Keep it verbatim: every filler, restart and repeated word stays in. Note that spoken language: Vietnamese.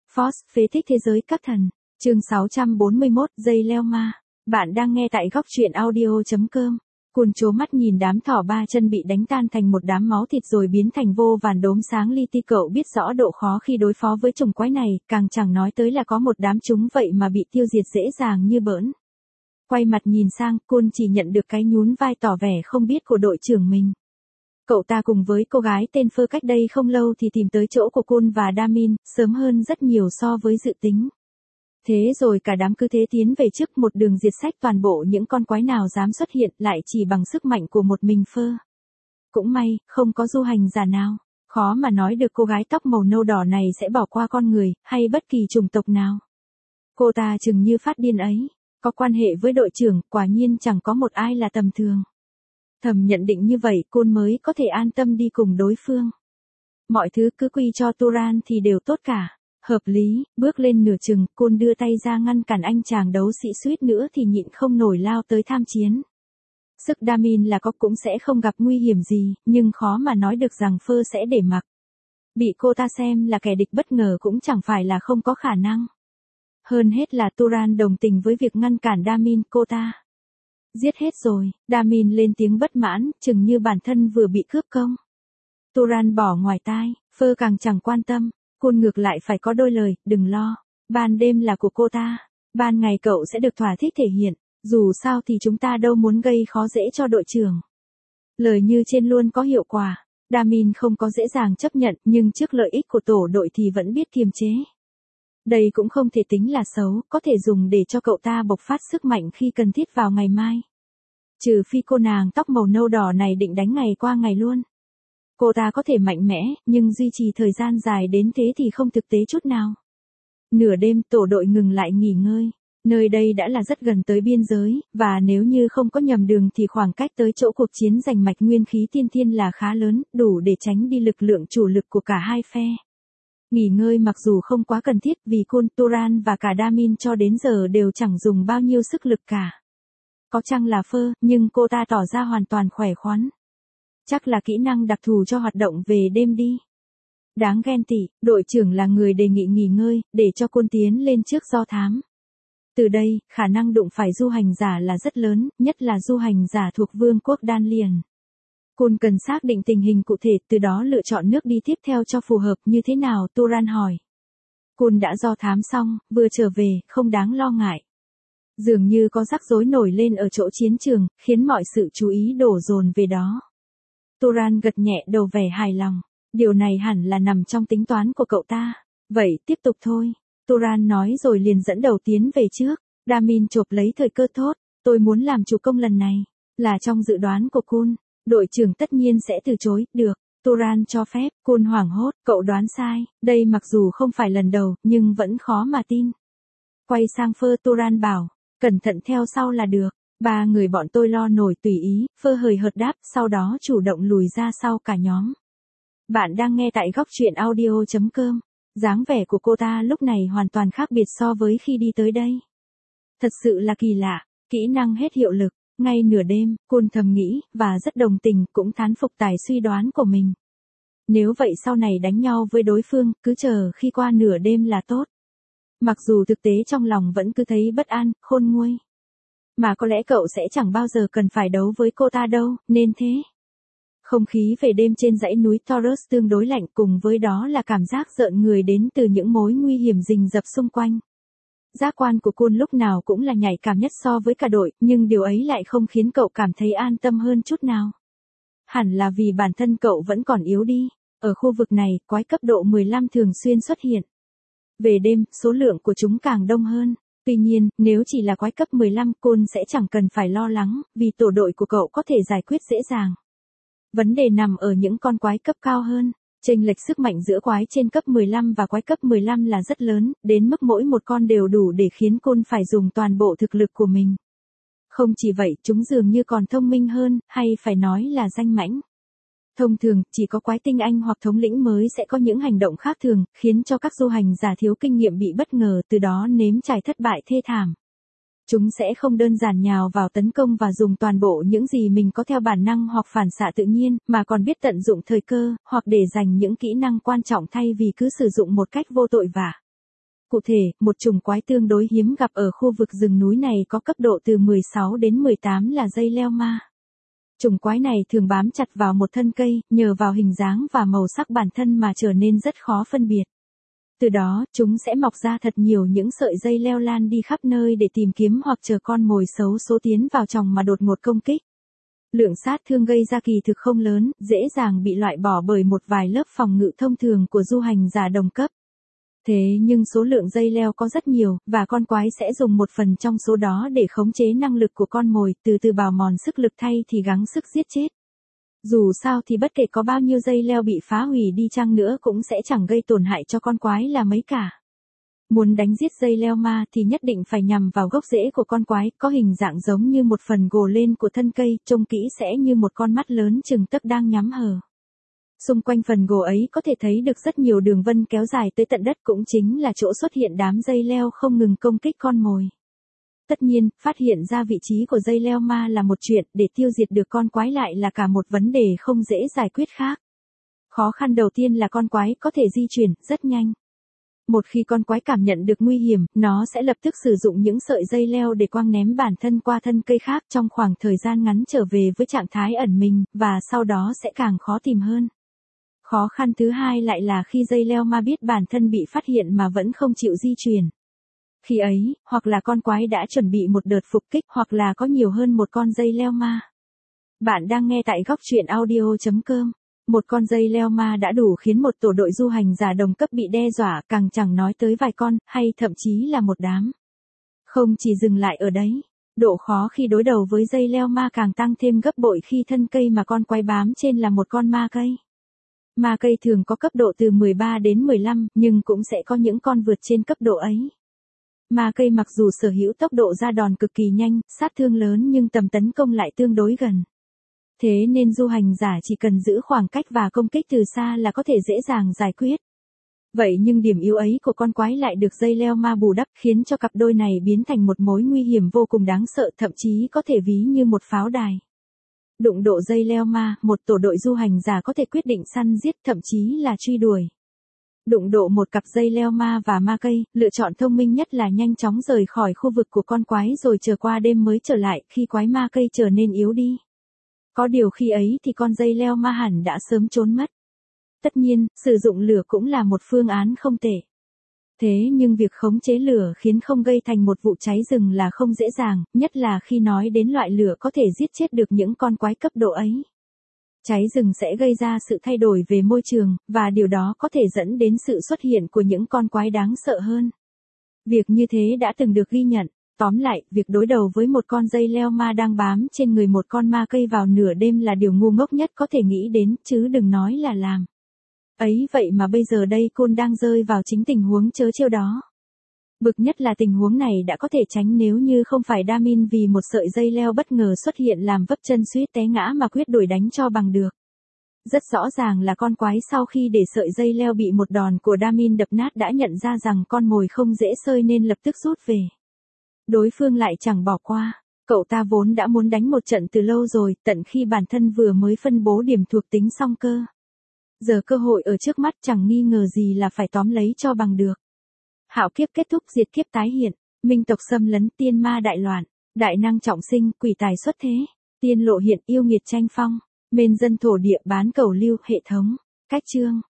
Force, phế tích thế giới các thần. Chương sáu trăm bốn mươi mốt, dây leo ma. Bạn đang nghe tại góc truyện audio chấm com. Cuồng trố mắt nhìn đám thỏ ba chân bị đánh tan thành một đám máu thịt rồi biến thành vô vàn đốm sáng li ti. Cậu biết rõ độ khó khi đối phó với chủng quái này, càng chẳng nói tới là có một đám chúng vậy mà bị tiêu diệt dễ dàng như bỡn. Quay mặt nhìn sang, Côn chỉ nhận được cái nhún vai tỏ vẻ không biết của đội trưởng mình. Cậu ta cùng với cô gái tên Phơ cách đây không lâu thì tìm tới chỗ của Côn và Damin, sớm hơn rất nhiều so với dự tính. Thế rồi cả đám cứ thế tiến về trước một đường diệt sách toàn bộ những con quái nào dám xuất hiện lại chỉ bằng sức mạnh của một mình Phơ. Cũng may, không có du hành giả nào. Khó mà nói được cô gái tóc màu nâu đỏ này sẽ bỏ qua con người, hay bất kỳ chủng tộc nào. Cô ta chừng như phát điên ấy. Có quan hệ với đội trưởng, quả nhiên chẳng có một ai là tầm thường. Thầm nhận định như vậy, Côn mới có thể an tâm đi cùng đối phương. Mọi thứ cứ quy cho Turan thì đều tốt cả. Hợp lý, bước lên nửa chừng, Côn đưa tay ra ngăn cản anh chàng đấu sĩ suýt nữa thì nhịn không nổi lao tới tham chiến. Sức Damin là có cũng sẽ không gặp nguy hiểm gì, nhưng khó mà nói được rằng Phơ sẽ để mặc. Bị cô ta xem là kẻ địch bất ngờ cũng chẳng phải là không có khả năng. Hơn hết là Turan đồng tình với việc ngăn cản Damin cô ta. Giết hết rồi, Damin lên tiếng bất mãn, chừng như bản thân vừa bị cướp công. Turan bỏ ngoài tai, Phơ càng chẳng quan tâm, Côn ngược lại phải có đôi lời, đừng lo, ban đêm là của cô ta, ban ngày cậu sẽ được thỏa thích thể hiện, dù sao thì chúng ta đâu muốn gây khó dễ cho đội trưởng. Lời như trên luôn có hiệu quả, Damin không có dễ dàng chấp nhận nhưng trước lợi ích của tổ đội thì vẫn biết kiềm chế. Đây cũng không thể tính là xấu, có thể dùng để cho cậu ta bộc phát sức mạnh khi cần thiết vào ngày mai. Trừ phi cô nàng tóc màu nâu đỏ này định đánh ngày qua ngày luôn. Cô ta có thể mạnh mẽ, nhưng duy trì thời gian dài đến thế thì không thực tế chút nào. Nửa đêm tổ đội ngừng lại nghỉ ngơi. Nơi đây đã là rất gần tới biên giới, và nếu như không có nhầm đường thì khoảng cách tới chỗ cuộc chiến giành mạch nguyên khí tiên thiên là khá lớn, đủ để tránh đi lực lượng chủ lực của cả hai phe. Nghỉ ngơi mặc dù không quá cần thiết vì Côn, Turan và cả Damin cho đến giờ đều chẳng dùng bao nhiêu sức lực cả. Có chăng là Phơ, nhưng cô ta tỏ ra hoàn toàn khỏe khoắn. Chắc là kỹ năng đặc thù cho hoạt động về đêm đi. Đáng ghen tị, đội trưởng là người đề nghị nghỉ ngơi, để cho Côn tiến lên trước do thám. Từ đây, khả năng đụng phải du hành giả là rất lớn, nhất là du hành giả thuộc vương quốc Đan Liền. Côn cần xác định tình hình cụ thể, từ đó lựa chọn nước đi tiếp theo cho phù hợp. Như thế nào, Turan hỏi. Côn đã do thám xong, vừa trở về, không đáng lo ngại. Dường như có rắc rối nổi lên ở chỗ chiến trường, khiến mọi sự chú ý đổ dồn về đó. Turan gật nhẹ đầu vẻ hài lòng. Điều này hẳn là nằm trong tính toán của cậu ta. Vậy tiếp tục thôi. Turan nói rồi liền dẫn đầu tiến về trước. Damin chộp lấy thời cơ thốt. Tôi muốn làm chủ công lần này. Là trong dự đoán của Côn. Đội trưởng tất nhiên sẽ từ chối. Được. Turan cho phép. Côn hoảng hốt. Cậu đoán sai. Đây mặc dù không phải lần đầu, nhưng vẫn khó mà tin. Quay sang Phơ, Turan bảo. Cẩn thận theo sau là được. Ba người bọn tôi lo nổi tùy ý. Phơ hời hợt đáp, sau đó chủ động lùi ra sau cả nhóm. Bạn đang nghe tại góc truyện audio chấm com. Dáng vẻ của cô ta lúc này hoàn toàn khác biệt so với khi đi tới đây. Thật sự là kỳ lạ, kỹ năng hết hiệu lực, ngay nửa đêm, Côn thầm nghĩ, và rất đồng tình, cũng thán phục tài suy đoán của mình. Nếu vậy sau này đánh nhau với đối phương, cứ chờ khi qua nửa đêm là tốt. Mặc dù thực tế trong lòng vẫn cứ thấy bất an, khôn nguôi. Mà có lẽ cậu sẽ chẳng bao giờ cần phải đấu với cô ta đâu, nên thế. Không khí về đêm trên dãy núi Taurus tương đối lạnh, cùng với đó là cảm giác rợn người đến từ những mối nguy hiểm rình rập xung quanh. Giác quan của Côn lúc nào cũng là nhạy cảm nhất so với cả đội, nhưng điều ấy lại không khiến cậu cảm thấy an tâm hơn chút nào. Hẳn là vì bản thân cậu vẫn còn yếu đi. Ở khu vực này, quái cấp độ mười lăm thường xuyên xuất hiện. Về đêm, số lượng của chúng càng đông hơn. Tuy nhiên, nếu chỉ là quái cấp mười lăm, Côn sẽ chẳng cần phải lo lắng, vì tổ đội của cậu có thể giải quyết dễ dàng. Vấn đề nằm ở những con quái cấp cao hơn. Chênh lệch sức mạnh giữa quái trên cấp mười lăm và quái cấp mười lăm là rất lớn, đến mức mỗi một con đều đủ để khiến Côn phải dùng toàn bộ thực lực của mình. Không chỉ vậy, chúng dường như còn thông minh hơn, hay phải nói là danh mãnh. Thông thường, chỉ có quái tinh anh hoặc thống lĩnh mới sẽ có những hành động khác thường, khiến cho các du hành giả thiếu kinh nghiệm bị bất ngờ, từ đó nếm trải thất bại thê thảm. Chúng sẽ không đơn giản nhào vào tấn công và dùng toàn bộ những gì mình có theo bản năng hoặc phản xạ tự nhiên, mà còn biết tận dụng thời cơ, hoặc để dành những kỹ năng quan trọng thay vì cứ sử dụng một cách vô tội vạ. Cụ thể, một chủng quái tương đối hiếm gặp ở khu vực rừng núi này có cấp độ từ mười sáu đến mười tám là dây leo ma. Chủng quái này thường bám chặt vào một thân cây, nhờ vào hình dáng và màu sắc bản thân mà trở nên rất khó phân biệt. Từ đó, chúng sẽ mọc ra thật nhiều những sợi dây leo lan đi khắp nơi để tìm kiếm hoặc chờ con mồi xấu số tiến vào chòng mà đột ngột công kích. Lượng sát thương gây ra kỳ thực không lớn, dễ dàng bị loại bỏ bởi một vài lớp phòng ngự thông thường của du hành giả đồng cấp. Thế nhưng số lượng dây leo có rất nhiều, và con quái sẽ dùng một phần trong số đó để khống chế năng lực của con mồi, từ từ bào mòn sức lực thay thì gắng sức giết chết. Dù sao thì bất kể có bao nhiêu dây leo bị phá hủy đi chăng nữa cũng sẽ chẳng gây tổn hại cho con quái là mấy cả. Muốn đánh giết dây leo ma thì nhất định phải nhằm vào gốc rễ của con quái, có hình dạng giống như một phần gồ lên của thân cây, trông kỹ sẽ như một con mắt lớn chừng tấc đang nhắm hờ. Xung quanh phần gồ ấy có thể thấy được rất nhiều đường vân kéo dài tới tận đất, cũng chính là chỗ xuất hiện đám dây leo không ngừng công kích con mồi. Tất nhiên, phát hiện ra vị trí của dây leo ma là một chuyện, để tiêu diệt được con quái lại là cả một vấn đề không dễ giải quyết khác. Khó khăn đầu tiên là con quái có thể di chuyển rất nhanh. Một khi con quái cảm nhận được nguy hiểm, nó sẽ lập tức sử dụng những sợi dây leo để quăng ném bản thân qua thân cây khác trong khoảng thời gian ngắn trở về với trạng thái ẩn mình, và sau đó sẽ càng khó tìm hơn. Khó khăn thứ hai lại là khi dây leo ma biết bản thân bị phát hiện mà vẫn không chịu di chuyển. Khi ấy, hoặc là con quái đã chuẩn bị một đợt phục kích, hoặc là có nhiều hơn một con dây leo ma. Bạn đang nghe tại góc truyện audio chấm com. Một con dây leo ma đã đủ khiến một tổ đội du hành giả đồng cấp bị đe dọa, càng chẳng nói tới vài con, hay thậm chí là một đám. Không chỉ dừng lại ở đấy, độ khó khi đối đầu với dây leo ma càng tăng thêm gấp bội khi thân cây mà con quái bám trên là một con ma cây. Ma cây thường có cấp độ từ mười ba đến mười lăm, nhưng cũng sẽ có những con vượt trên cấp độ ấy. Ma cây mặc dù sở hữu tốc độ ra đòn cực kỳ nhanh, sát thương lớn nhưng tầm tấn công lại tương đối gần. Thế nên du hành giả chỉ cần giữ khoảng cách và công kích từ xa là có thể dễ dàng giải quyết. Vậy nhưng điểm yếu ấy của con quái lại được dây leo ma bù đắp, khiến cho cặp đôi này biến thành một mối nguy hiểm vô cùng đáng sợ, thậm chí có thể ví như một pháo đài. Đụng độ dây leo ma, một tổ đội du hành giả có thể quyết định săn giết, thậm chí là truy đuổi. Đụng độ một cặp dây leo ma và ma cây, lựa chọn thông minh nhất là nhanh chóng rời khỏi khu vực của con quái rồi chờ qua đêm mới trở lại, khi quái ma cây trở nên yếu đi. Có điều khi ấy thì con dây leo ma hẳn đã sớm trốn mất. Tất nhiên, sử dụng lửa cũng là một phương án không tệ. Thế nhưng việc khống chế lửa khiến không gây thành một vụ cháy rừng là không dễ dàng, nhất là khi nói đến loại lửa có thể giết chết được những con quái cấp độ ấy. Cháy rừng sẽ gây ra sự thay đổi về môi trường, và điều đó có thể dẫn đến sự xuất hiện của những con quái đáng sợ hơn. Việc như thế đã từng được ghi nhận. Tóm lại, việc đối đầu với một con dây leo ma đang bám trên người một con ma cây vào nửa đêm là điều ngu ngốc nhất có thể nghĩ đến, chứ đừng nói là làm. Ấy vậy mà bây giờ đây Côn đang rơi vào chính tình huống trớ trêu đó. Bực nhất là tình huống này đã có thể tránh nếu như không phải Damin vì một sợi dây leo bất ngờ xuất hiện làm vấp chân suýt té ngã mà quyết đuổi đánh cho bằng được. Rất rõ ràng là con quái sau khi để sợi dây leo bị một đòn của Damin đập nát đã nhận ra rằng con mồi không dễ sơi nên lập tức rút về. Đối phương lại chẳng bỏ qua, cậu ta vốn đã muốn đánh một trận từ lâu rồi, tận khi bản thân vừa mới phân bố điểm thuộc tính xong cơ. Giờ cơ hội ở trước mắt chẳng nghi ngờ gì là phải tóm lấy cho bằng được. Hạo kiếp kết thúc, diệt kiếp tái hiện, minh tộc xâm lấn, tiên ma đại loạn, đại năng trọng sinh, quỷ tài xuất thế, tiên lộ hiện, yêu nghiệt tranh phong, mên dân thổ địa bán cầu lưu, hệ thống, cách chương.